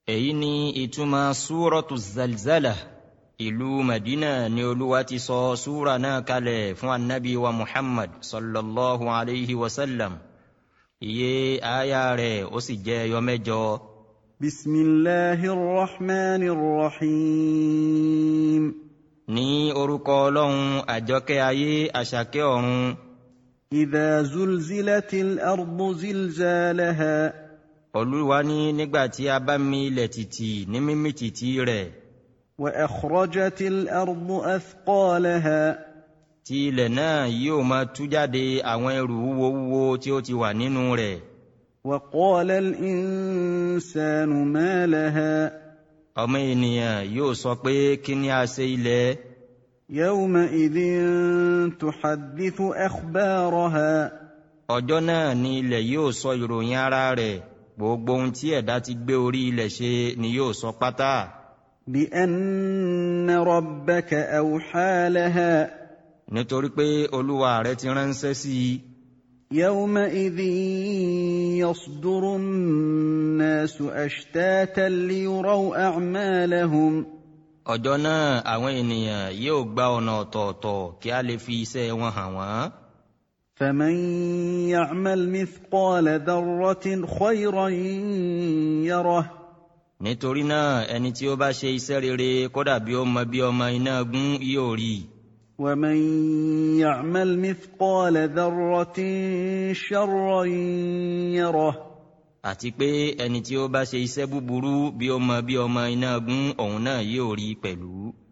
èyí ni ìtumọ̀ súrọ̀tù zalzala. Ìlú Madina ni Olúwa ti sọ súra náà kalẹ̀ fún annabi wa Muhammad sallallahu alayhi wa sallam. Iye aya rẹ̀ ó sì jẹ́ ẹyọ mẹ́jọ. Bismillahir Rahmanir Rahim. Ní orúkọ Ọlọ́run àjọkẹ́ ayé àṣàkẹ́ ọ̀run. Idha zulzilatil ardu zilzalaha. Olúwa ní nígbà tí a bá mì ilẹ̀ tìtì ní mímì tìtì rẹ̀. Wa akhrajatil ardu athqalaha. Tí ilẹ̀ náà yóò máa tú jáde àwọn ẹrù wúwo tí ó ti wà nínú rẹ̀. Wa qala al-insanu ma laha. Ọmọ ènìyàn yóò sọ pé kí ni a ṣe ilẹ̀. Yawma idhin tuhaddithu akhbaraha. Ọjọ́ náà ni ilẹ̀ yóò sọ ìròyìn ara rẹ̀. Gbogbo ohun tí ẹ̀dá ti gbé orí ilẹ̀ ṣe ni yóò sọ pátá. Bi anna rabbaka awha laha. Nítorí pé Olúwa rẹ̀ ti ránṣẹ́ sí i. Yawma idhin yasduru an-nasu ashtatan liyuraw a'malahum. Ọjọ́ náà àwọn ènìyàn yóò gba ọ̀nà ọ̀tọ̀ọ̀tọ̀ kí a lè fi iṣẹ́ wọn hàn wọ́n. فمن يعمل مثقال ذرة خيرا يره. Nítorí náà ẹni tí ó bá ṣe iṣẹ́ rere kódà bí ó mọ bí ọmọ iná gún yóò rí. ومن يعمل مثقال ذرة شرا يره. Àti pé ẹni tí ó bá ṣe iṣẹ́ búburú bí ó mọ bí ọmọ iná gún òun náà yóò rí pẹ̀lú.